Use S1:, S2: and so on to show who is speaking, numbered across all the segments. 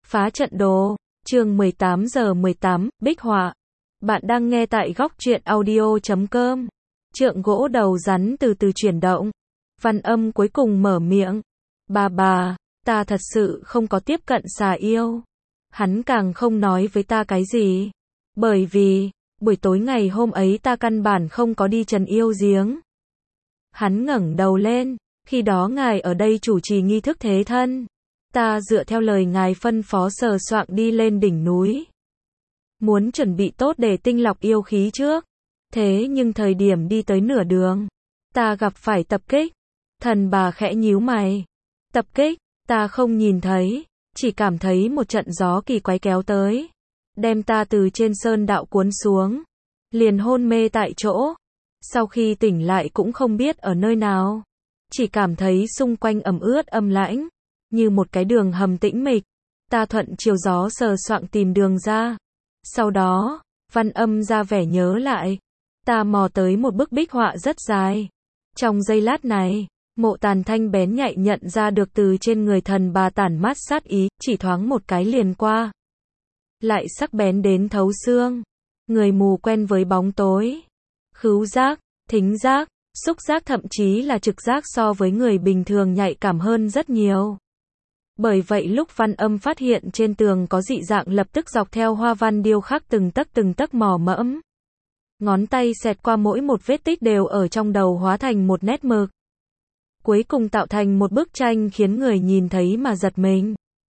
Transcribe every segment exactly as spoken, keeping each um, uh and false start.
S1: Phá trận đồ, chương mười tám giờ mười tám, Bích Họa. Bạn đang nghe tại góc truyện audio chấm com. Trượng gỗ đầu rắn từ từ chuyển động. Văn Âm cuối cùng mở miệng. Bà bà, ta thật sự không có tiếp cận xà yêu. Hắn càng không nói với ta cái gì. Bởi vì, buổi tối ngày hôm ấy ta căn bản không có đi trần yêu giếng. Hắn ngẩng đầu lên, khi đó ngài ở đây chủ trì nghi thức thế thân. Ta dựa theo lời ngài phân phó sờ soạng đi lên đỉnh núi. Muốn chuẩn bị tốt để tinh lọc yêu khí trước. Thế nhưng thời điểm đi tới nửa đường, ta gặp phải tập kích. Thần bà khẽ nhíu mày. Tập kích, ta không nhìn thấy, chỉ cảm thấy một trận gió kỳ quái kéo tới. Đem ta từ trên sơn đạo cuốn xuống. Liền hôn mê tại chỗ. Sau khi tỉnh lại cũng không biết ở nơi nào. Chỉ cảm thấy xung quanh ẩm ướt âm lãnh. Như một cái đường hầm tĩnh mịch. Ta thuận chiều gió sờ soạng tìm đường ra. Sau đó, Văn Âm ra vẻ nhớ lại. Ta mò tới một bức bích họa rất dài. Trong giây lát này, Mộ Tàn Thanh bén nhạy nhận ra được từ trên người thần bà tản mát sát ý, chỉ thoáng một cái liền qua. Lại sắc bén đến thấu xương. Người mù quen với bóng tối. Khứu giác, thính giác, xúc giác thậm chí là trực giác so với người bình thường nhạy cảm hơn rất nhiều. Bởi vậy lúc Văn Âm phát hiện trên tường có dị dạng lập tức dọc theo hoa văn điêu khắc từng tấc từng tấc mò mẫm. Ngón tay xẹt qua mỗi một vết tích đều ở trong đầu hóa thành một nét mực. Cuối cùng tạo thành một bức tranh khiến người nhìn thấy mà giật mình.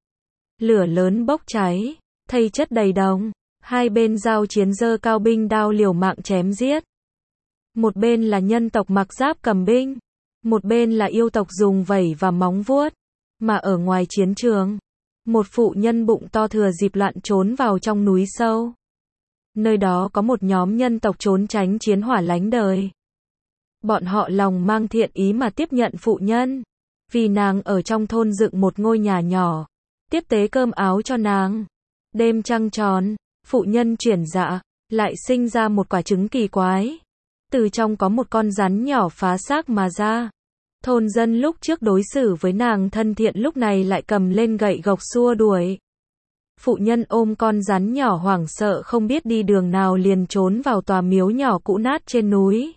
S1: Lửa lớn bốc cháy, thây chất đầy đồng, hai bên giao chiến giơ cao binh đao liều mạng chém giết. Một bên là nhân tộc mặc giáp cầm binh, một bên là yêu tộc dùng vẩy và móng vuốt. Mà ở ngoài chiến trường, một phụ nhân bụng to thừa dịp loạn trốn vào trong núi sâu. Nơi đó có một nhóm nhân tộc trốn tránh chiến hỏa lánh đời. Bọn họ lòng mang thiện ý mà tiếp nhận phụ nhân. Vì nàng ở trong thôn dựng một ngôi nhà nhỏ. Tiếp tế cơm áo cho nàng. Đêm trăng tròn, phụ nhân chuyển dạ, lại sinh ra một quả trứng kỳ quái. Từ trong có một con rắn nhỏ phá xác mà ra. Thôn dân lúc trước đối xử với nàng thân thiện lúc này lại cầm lên gậy gộc xua đuổi. Phụ nhân ôm con rắn nhỏ hoảng sợ không biết đi đường nào liền trốn vào tòa miếu nhỏ cũ nát trên núi.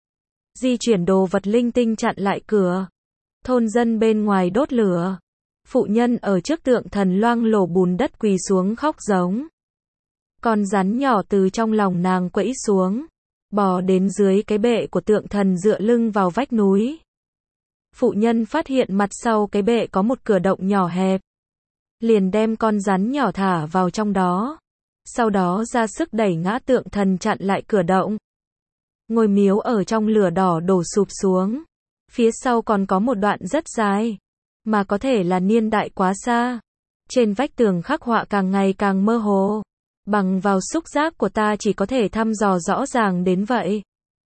S1: Di chuyển đồ vật linh tinh chặn lại cửa. Thôn dân bên ngoài đốt lửa. Phụ nhân ở trước tượng thần loang lổ bùn đất quỳ xuống khóc giống. Con rắn nhỏ từ trong lòng nàng quẫy xuống. Bò đến dưới cái bệ của tượng thần dựa lưng vào vách núi. Phụ nhân phát hiện mặt sau cái bệ có một cửa động nhỏ hẹp. Liền đem con rắn nhỏ thả vào trong đó. Sau đó ra sức đẩy ngã tượng thần chặn lại cửa động. Ngôi miếu ở trong lửa đỏ đổ sụp xuống. Phía sau còn có một đoạn rất dài. Mà có thể là niên đại quá xa. Trên vách tường khắc họa càng ngày càng mơ hồ. Bằng vào xúc giác của ta chỉ có thể thăm dò rõ ràng đến vậy.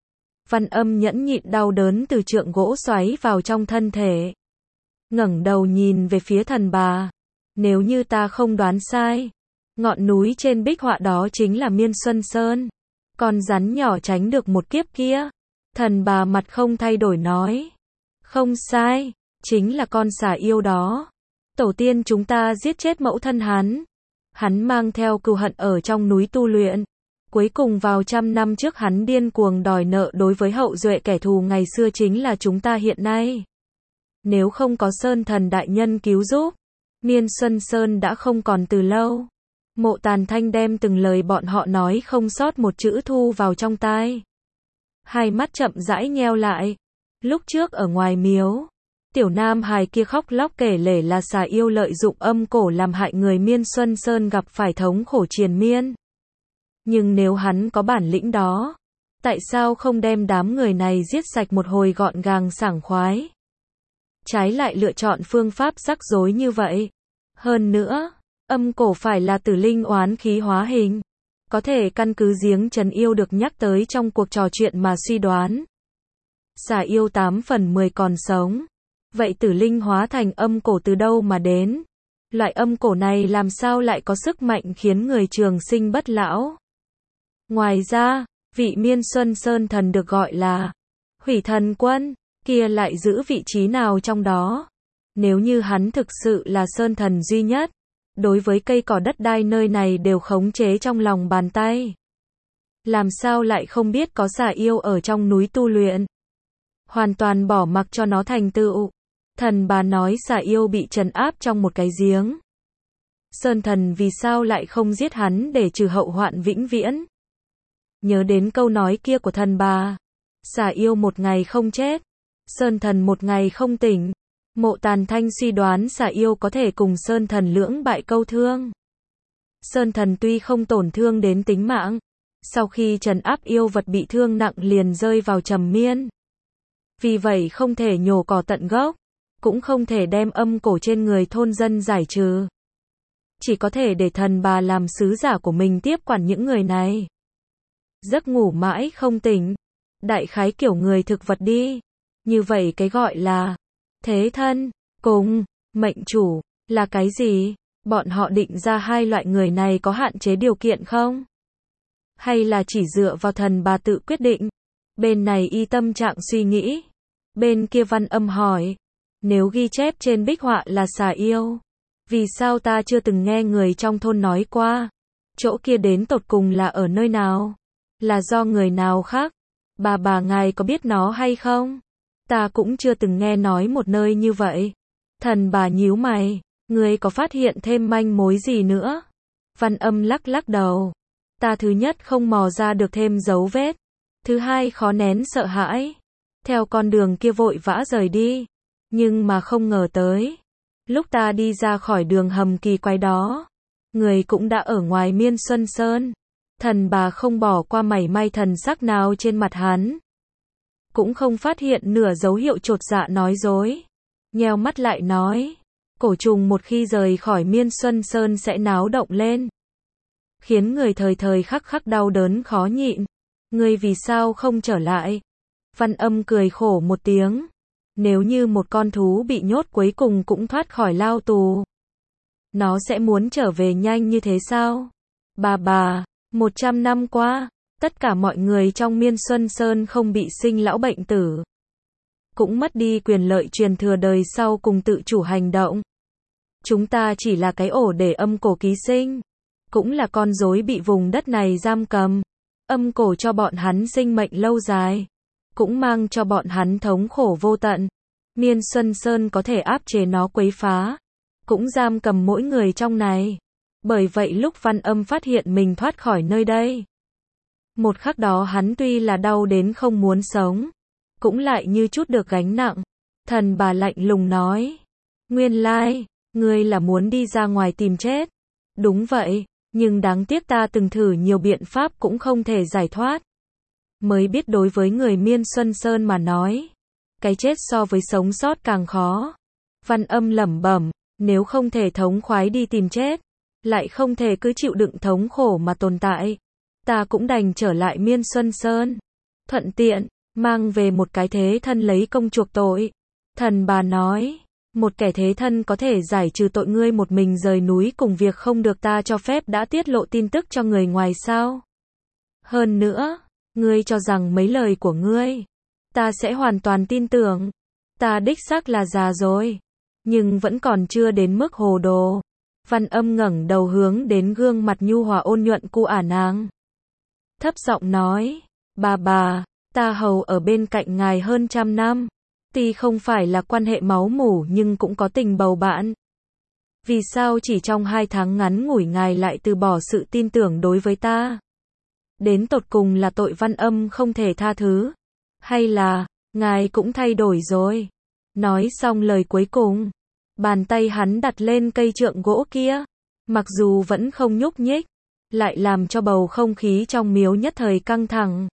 S1: Văn Âm nhẫn nhịn đau đớn từ trượng gỗ xoáy vào trong thân thể. Ngẩng đầu nhìn về phía thần bà. Nếu như ta không đoán sai, ngọn núi trên bích họa đó chính là Miên Xuân Sơn. Con rắn nhỏ tránh được một kiếp kia. Thần bà mặt không thay đổi nói. Không sai, chính là con xà yêu đó. Tổ tiên chúng ta giết chết mẫu thân hắn. Hắn mang theo cừu hận ở trong núi tu luyện. Cuối cùng vào trăm năm trước hắn điên cuồng đòi nợ đối với hậu duệ kẻ thù ngày xưa chính là chúng ta hiện nay. Nếu không có Sơn Thần đại nhân cứu giúp, Miên Xuân Sơn đã không còn từ lâu. Mộ Tàn Thanh đem từng lời bọn họ nói không sót một chữ thu vào trong tai. Hai mắt chậm rãi nheo lại. Lúc trước ở ngoài miếu, tiểu nam hài kia khóc lóc kể lể là xà yêu lợi dụng âm cổ làm hại người Miên Xuân Sơn gặp phải thống khổ triền miên. Nhưng nếu hắn có bản lĩnh đó, tại sao không đem đám người này giết sạch một hồi gọn gàng sảng khoái? Trái lại lựa chọn phương pháp rắc rối như vậy. Hơn nữa, âm cổ phải là tử linh oán khí hóa hình. Có thể căn cứ giếng trấn yêu được nhắc tới trong cuộc trò chuyện mà suy đoán. Xà yêu tám phần mười còn sống. Vậy tử linh hóa thành âm cổ từ đâu mà đến? Loại âm cổ này làm sao lại có sức mạnh khiến người trường sinh bất lão? Ngoài ra, vị Miên Xuân Sơn thần được gọi là Hủy Thần Quân, kia lại giữ vị trí nào trong đó? Nếu như hắn thực sự là Sơn thần duy nhất, đối với cây cỏ đất đai nơi này đều khống chế trong lòng bàn tay. Làm sao lại không biết có xà yêu ở trong núi tu luyện? Hoàn toàn bỏ mặc cho nó thành tựu. Thần bà nói xà yêu bị trấn áp trong một cái giếng. Sơn thần vì sao lại không giết hắn để trừ hậu hoạn vĩnh viễn? Nhớ đến câu nói kia của thần bà. Xà yêu một ngày không chết, Sơn thần một ngày không tỉnh. Mộ Tàn Thanh suy đoán xà yêu có thể cùng Sơn thần lưỡng bại câu thương. Sơn thần tuy không tổn thương đến tính mạng, sau khi trấn áp yêu vật bị thương nặng liền rơi vào trầm miên. Vì vậy không thể nhổ cỏ tận gốc, cũng không thể đem âm cổ trên người thôn dân giải trừ. Chỉ có thể để thần bà làm sứ giả của mình tiếp quản những người này. Giấc ngủ mãi không tỉnh, đại khái kiểu người thực vật đi. Như vậy cái gọi là thế thân, cùng, mệnh chủ, là cái gì? Bọn họ định ra hai loại người này có hạn chế điều kiện không? Hay là chỉ dựa vào thần bà tự quyết định? Bên này y tâm trạng suy nghĩ. Bên kia Văn Âm hỏi. Nếu ghi chép trên bích họa là xà yêu, vì sao ta chưa từng nghe người trong thôn nói qua? Chỗ kia đến tột cùng là ở nơi nào? Là do người nào khác? Bà bà ngài có biết nó hay không? Ta cũng chưa từng nghe nói một nơi như vậy. Thần bà nhíu mày. Ngươi có phát hiện thêm manh mối gì nữa? Văn Âm lắc lắc đầu. Ta thứ nhất không mò ra được thêm dấu vết. Thứ hai khó nén sợ hãi. Theo con đường kia vội vã rời đi. Nhưng mà không ngờ tới. Lúc ta đi ra khỏi đường hầm kỳ quái đó, người cũng đã ở ngoài Miên Xuân Sơn. Thần bà không bỏ qua mảy may thần sắc nào trên mặt hắn. Cũng không phát hiện nửa dấu hiệu chột dạ nói dối. Nheo mắt lại nói. Cổ trùng một khi rời khỏi Miên Xuân Sơn sẽ náo động lên. Khiến người thời thời khắc khắc đau đớn khó nhịn. Ngươi vì sao không trở lại? Văn Âm cười khổ một tiếng. Nếu như một con thú bị nhốt cuối cùng cũng thoát khỏi lao tù, nó sẽ muốn trở về nhanh như thế sao? Bà bà, một trăm năm qua, tất cả mọi người trong Miên Xuân Sơn không bị sinh lão bệnh tử, cũng mất đi quyền lợi truyền thừa đời sau cùng tự chủ hành động. Chúng ta chỉ là cái ổ để âm cổ ký sinh, cũng là con rối bị vùng đất này giam cầm. Âm cổ cho bọn hắn sinh mệnh lâu dài, cũng mang cho bọn hắn thống khổ vô tận. Miên Xuân Sơn có thể áp chế nó quấy phá, cũng giam cầm mỗi người trong này. Bởi vậy lúc Văn Âm phát hiện mình thoát khỏi nơi đây, một khắc đó hắn tuy là đau đến không muốn sống, cũng lại như chút được gánh nặng. Thần bà lạnh lùng nói. Nguyên lai, ngươi là muốn đi ra ngoài tìm chết. Đúng vậy, nhưng đáng tiếc ta từng thử nhiều biện pháp cũng không thể giải thoát. Mới biết đối với người Miên Xuân Sơn mà nói, cái chết so với sống sót càng khó. Văn Âm lẩm bẩm, nếu không thể thống khoái đi tìm chết, lại không thể cứ chịu đựng thống khổ mà tồn tại, ta cũng đành trở lại Miên Xuân Sơn. Thuận tiện, mang về một cái thế thân lấy công chuộc tội. Thần bà nói, một kẻ thế thân có thể giải trừ tội ngươi một mình rời núi cùng việc không được ta cho phép đã tiết lộ tin tức cho người ngoài sao? Hơn nữa, ngươi cho rằng mấy lời của ngươi, ta sẽ hoàn toàn tin tưởng. Ta đích xác là già rồi, nhưng vẫn còn chưa đến mức hồ đồ. Văn Âm ngẩng đầu hướng đến gương mặt nhu hòa ôn nhuận của ả nàng. Thấp giọng nói, bà bà, ta hầu ở bên cạnh ngài hơn trăm năm. Tuy không phải là quan hệ máu mủ nhưng cũng có tình bầu bạn. Vì sao chỉ trong hai tháng ngắn ngủi ngài lại từ bỏ sự tin tưởng đối với ta? Đến tột cùng là tội Văn Âm không thể tha thứ? Hay là, ngài cũng thay đổi rồi? Nói xong lời cuối cùng, bàn tay hắn đặt lên cây trượng gỗ kia. Mặc dù vẫn không nhúc nhích, lại làm cho bầu không khí trong miếu nhất thời căng thẳng.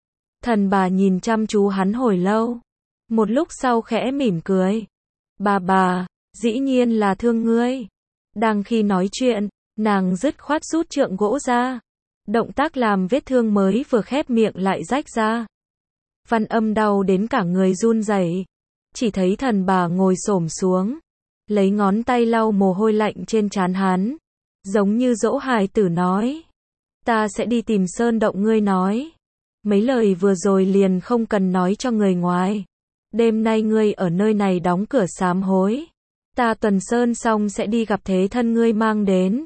S1: Thần bà nhìn chăm chú hắn hồi lâu. Một lúc sau khẽ mỉm cười. Bà bà, dĩ nhiên là thương ngươi. Đang khi nói chuyện, nàng dứt khoát rút trượng gỗ ra. Động tác làm vết thương mới vừa khép miệng lại rách ra. Văn Âm đau đến cả người run rẩy. Chỉ thấy thần bà ngồi xổm xuống, lấy ngón tay lau mồ hôi lạnh trên trán hắn, giống như dỗ hài tử nói. Ta sẽ đi tìm sơn động ngươi nói. Mấy lời vừa rồi liền không cần nói cho người ngoài. Đêm nay ngươi ở nơi này đóng cửa sám hối. Ta tuần sơn xong sẽ đi gặp thế thân ngươi mang đến.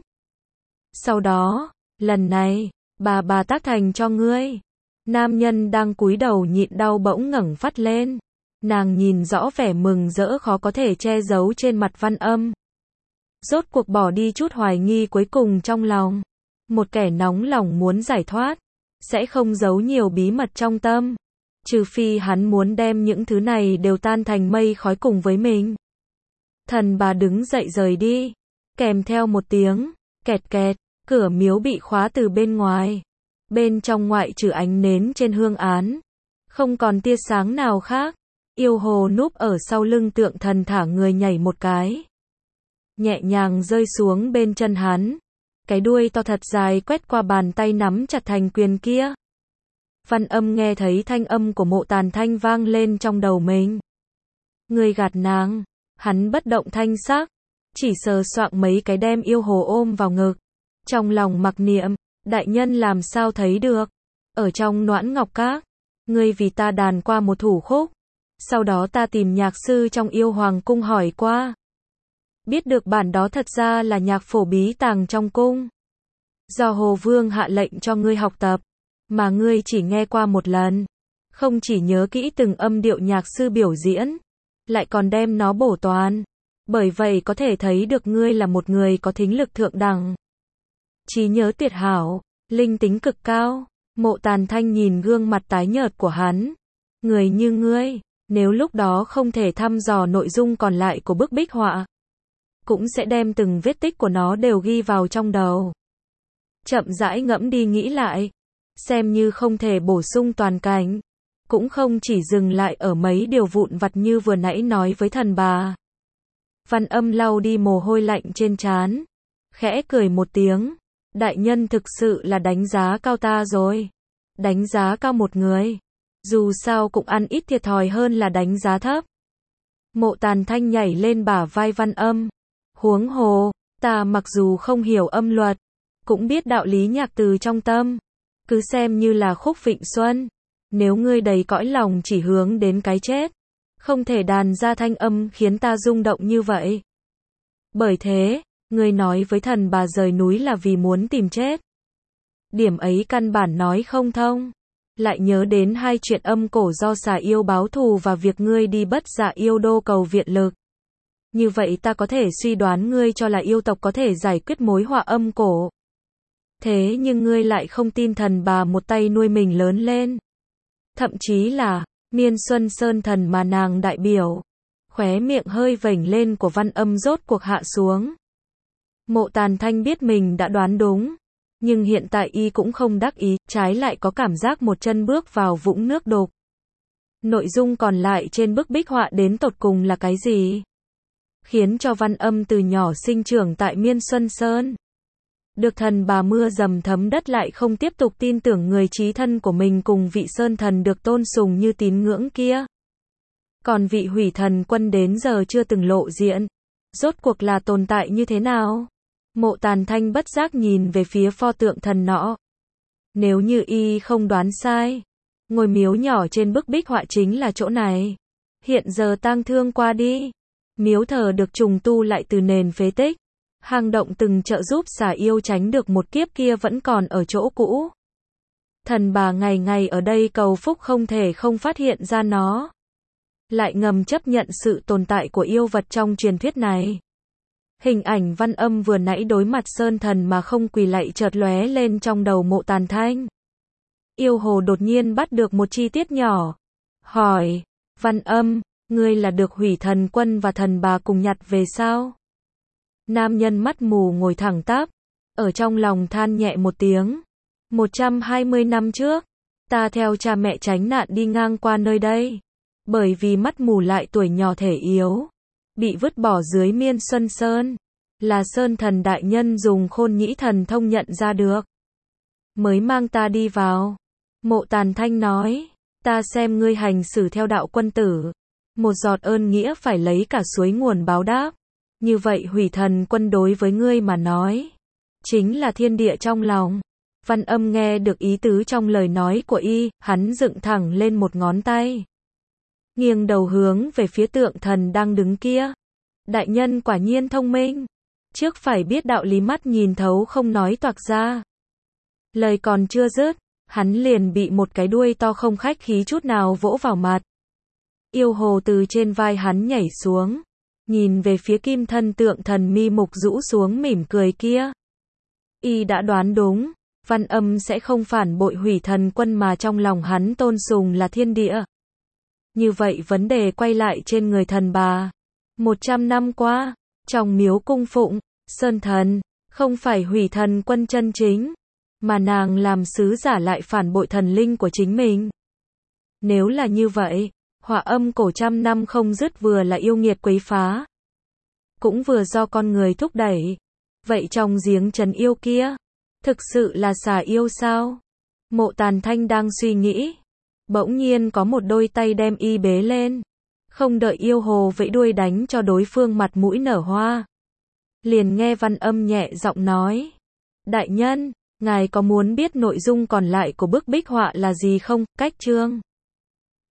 S1: Sau đó, lần này, bà bà tác thành cho ngươi. Nam nhân đang cúi đầu nhịn đau bỗng ngẩng phát lên. Nàng nhìn rõ vẻ mừng rỡ khó có thể che giấu trên mặt Văn Âm. Rốt cuộc bỏ đi chút hoài nghi cuối cùng trong lòng. Một kẻ nóng lòng muốn giải thoát, sẽ không giấu nhiều bí mật trong tâm. Trừ phi hắn muốn đem những thứ này đều tan thành mây khói cùng với mình. Thần bà đứng dậy rời đi, kèm theo một tiếng, kẹt kẹt, cửa miếu bị khóa từ bên ngoài. Bên trong ngoại trừ ánh nến trên hương án, không còn tia sáng nào khác. Yêu hồ núp ở sau lưng tượng thần thả người nhảy một cái. Nhẹ nhàng rơi xuống bên chân hắn. Cái đuôi to thật dài quét qua bàn tay nắm chặt thành quyền kia. Văn Âm nghe thấy thanh âm của Mộ Tàn Thanh vang lên trong đầu mình. Người gạt nàng. Hắn bất động thanh sắc, chỉ sờ soạng mấy cái đem yêu hồ ôm vào ngực. Trong lòng mặc niệm, đại nhân làm sao thấy được. Ở trong Noãn Ngọc Các, ngươi vì ta đàn qua một thủ khúc. Sau đó ta tìm nhạc sư trong Yêu Hoàng cung hỏi qua. Biết được bản đó thật ra là nhạc phổ bí tàng trong cung. Do Hồ Vương hạ lệnh cho ngươi học tập, mà ngươi chỉ nghe qua một lần. Không chỉ nhớ kỹ từng âm điệu nhạc sư biểu diễn, lại còn đem nó bổ toàn. Bởi vậy có thể thấy được ngươi là một người có thính lực thượng đẳng. Trí nhớ tuyệt hảo, linh tính cực cao. Mộ Tàn Thanh nhìn gương mặt tái nhợt của hắn. Người như ngươi, nếu lúc đó không thể thăm dò nội dung còn lại của bức bích họa, cũng sẽ đem từng vết tích của nó đều ghi vào trong đầu. Chậm rãi ngẫm đi nghĩ lại, xem như không thể bổ sung toàn cảnh, cũng không chỉ dừng lại ở mấy điều vụn vặt như vừa nãy nói với thần bà. Văn Âm lau đi mồ hôi lạnh trên trán, khẽ cười một tiếng. Đại nhân thực sự là đánh giá cao ta rồi. Đánh giá cao một người, dù sao cũng ăn ít thiệt thòi hơn là đánh giá thấp. Mộ Tàn Thanh nhảy lên bả vai Văn Âm. Huống hồ, ta mặc dù không hiểu âm luật, cũng biết đạo lý nhạc từ trong tâm. Cứ xem như là khúc Vịnh Xuân. Nếu ngươi đầy cõi lòng chỉ hướng đến cái chết, không thể đàn ra thanh âm khiến ta rung động như vậy. Bởi thế, ngươi nói với thần bà rời núi là vì muốn tìm chết. Điểm ấy căn bản nói không thông. Lại nhớ đến hai chuyện âm cổ do xà yêu báo thù và việc ngươi đi Bất Dạ Yêu Đô cầu viện lực. Như vậy ta có thể suy đoán ngươi cho là yêu tộc có thể giải quyết mối họa âm cổ. Thế nhưng ngươi lại không tin thần bà một tay nuôi mình lớn lên. Thậm chí là, Miên Xuân Sơn thần mà nàng đại biểu. Khóe miệng hơi vểnh lên của Văn Âm rốt cuộc hạ xuống. Mộ Tàn Thanh biết mình đã đoán đúng. Nhưng hiện tại y cũng không đắc ý, trái lại có cảm giác một chân bước vào vũng nước đục. Nội dung còn lại trên bức bích họa đến tột cùng là cái gì? Khiến cho Văn Âm từ nhỏ sinh trưởng tại Miên Xuân Sơn. Được thần bà mưa dầm thấm đất lại không tiếp tục tin tưởng người chí thân của mình cùng vị sơn thần được tôn sùng như tín ngưỡng kia. Còn vị hủy thần quân đến giờ chưa từng lộ diện. Rốt cuộc là tồn tại như thế nào? Mộ Tàn Thanh bất giác nhìn về phía pho tượng thần nọ. Nếu như y không đoán sai, ngôi miếu nhỏ trên bức bích họa chính là chỗ này. Hiện giờ tang thương qua đi, miếu thờ được trùng tu lại từ nền phế tích. Hang động từng trợ giúp xà yêu tránh được một kiếp kia vẫn còn ở chỗ cũ. Thần bà ngày ngày ở đây cầu phúc không thể không phát hiện ra nó. Lại ngầm chấp nhận sự tồn tại của yêu vật trong truyền thuyết này. Hình ảnh Văn Âm vừa nãy đối mặt sơn thần mà không quỳ lạy chợt lóe lên trong đầu Mộ Tàn Thanh. Yêu hồ đột nhiên bắt được một chi tiết nhỏ. Hỏi, Văn Âm, ngươi là được hủy thần quân và thần bà cùng nhặt về sao? Nam nhân mắt mù ngồi thẳng tắp, ở trong lòng than nhẹ một tiếng. một trăm hai mươi năm trước, ta theo cha mẹ tránh nạn đi ngang qua nơi đây. Bởi vì mắt mù lại tuổi nhỏ thể yếu, bị vứt bỏ dưới Miên Xuân Sơn. Là sơn thần đại nhân dùng khôn nhĩ thần thông nhận ra được, mới mang ta đi vào. Mộ Tàn Thanh nói, ta xem ngươi hành xử theo đạo quân tử. Một giọt ơn nghĩa phải lấy cả suối nguồn báo đáp. Như vậy hủy thần quân đối với ngươi mà nói, chính là thiên địa trong lòng. Văn Âm nghe được ý tứ trong lời nói của y, hắn dựng thẳng lên một ngón tay. Nghiêng đầu hướng về phía tượng thần đang đứng kia. Đại nhân quả nhiên thông minh. Trước phải biết đạo lý mắt nhìn thấu không nói toạc ra. Lời còn chưa dứt, hắn liền bị một cái đuôi to không khách khí chút nào vỗ vào mặt. Yêu hồ từ trên vai hắn nhảy xuống, nhìn về phía kim thân tượng thần mi mục rũ xuống mỉm cười kia. Y đã đoán đúng, Văn Âm sẽ không phản bội Hủy Thần Quân mà trong lòng hắn tôn sùng là thiên địa. Như vậy vấn đề quay lại trên người thần bà. Một trăm năm qua, trong miếu cung phụng, Sơn Thần, không phải Hủy Thần Quân chân chính, mà nàng làm sứ giả lại phản bội thần linh của chính mình. Nếu là như vậy, họa âm cổ trăm năm không dứt vừa là yêu nghiệt quấy phá, cũng vừa do con người thúc đẩy. Vậy trong giếng trần yêu kia, thực sự là xà yêu sao? Mộ Tàn Thanh đang suy nghĩ, bỗng nhiên có một đôi tay đem y bế lên, không đợi yêu hồ vẫy đuôi đánh cho đối phương mặt mũi nở hoa. Liền nghe Văn Âm nhẹ giọng nói, đại nhân, ngài có muốn biết nội dung còn lại của bức bích họa là gì không? Cách chương